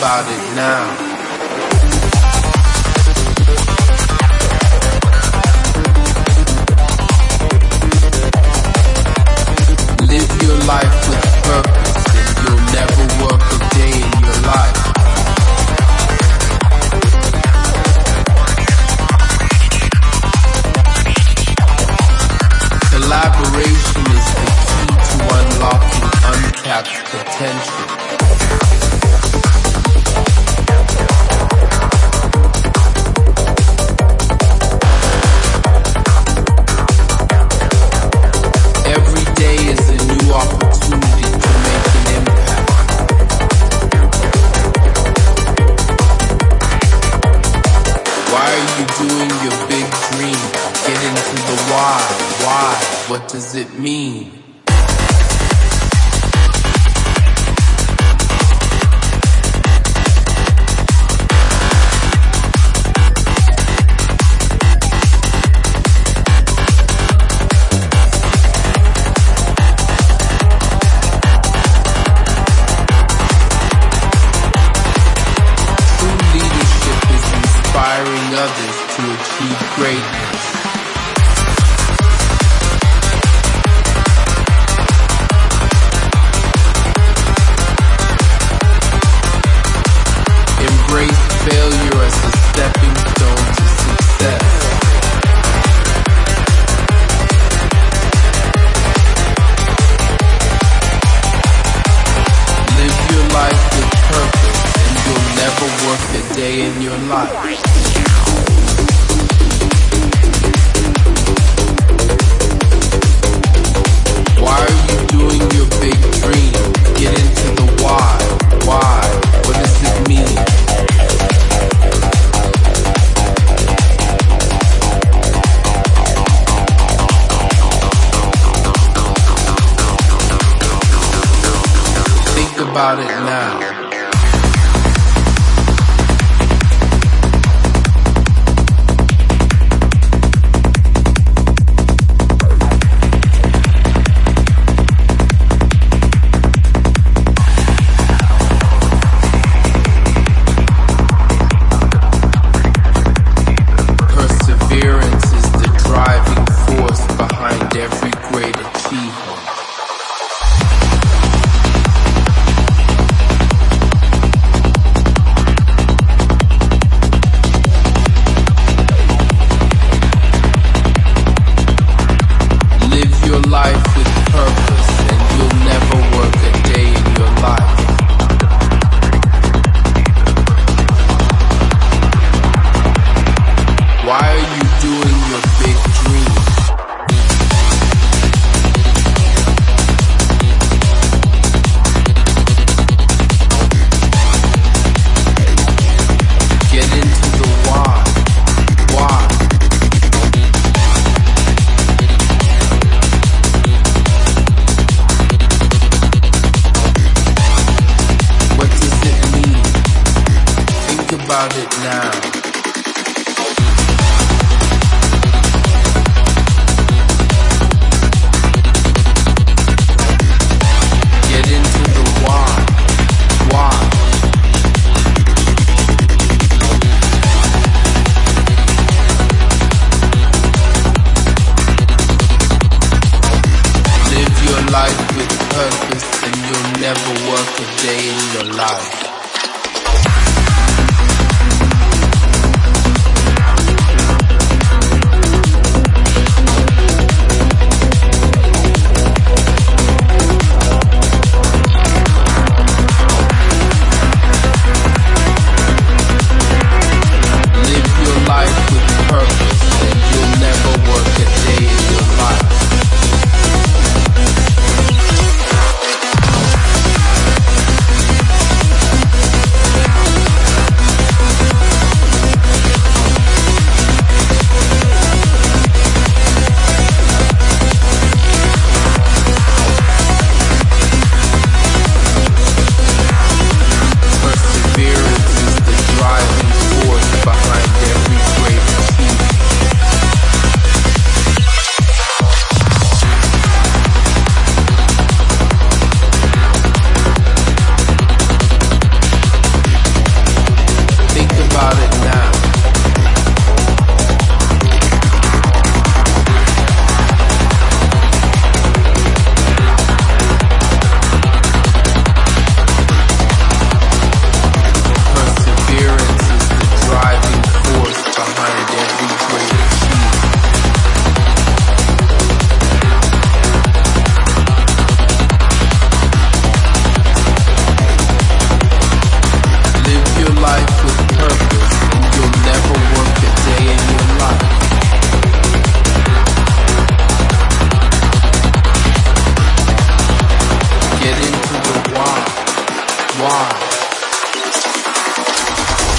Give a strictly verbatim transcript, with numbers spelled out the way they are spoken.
about it now. Live your life with purpose and you'll never work a day in your life. Collaboration is the key to unlocking untapped potential. Every day is a new opportunity to make an impact. Why are you doing your big dream? Get into the why. Why? What does it mean? Inspiring others to achieve greatness. Embrace failure as a stepping stone to success. Live your life with purpose and you'll never work a day in your life. Why are you doing your big dream? Get into the why. Why? What does it mean? Think about it now. About it now. Get into the why. Why? Live your life with purpose and you'll never work a day in your life. why?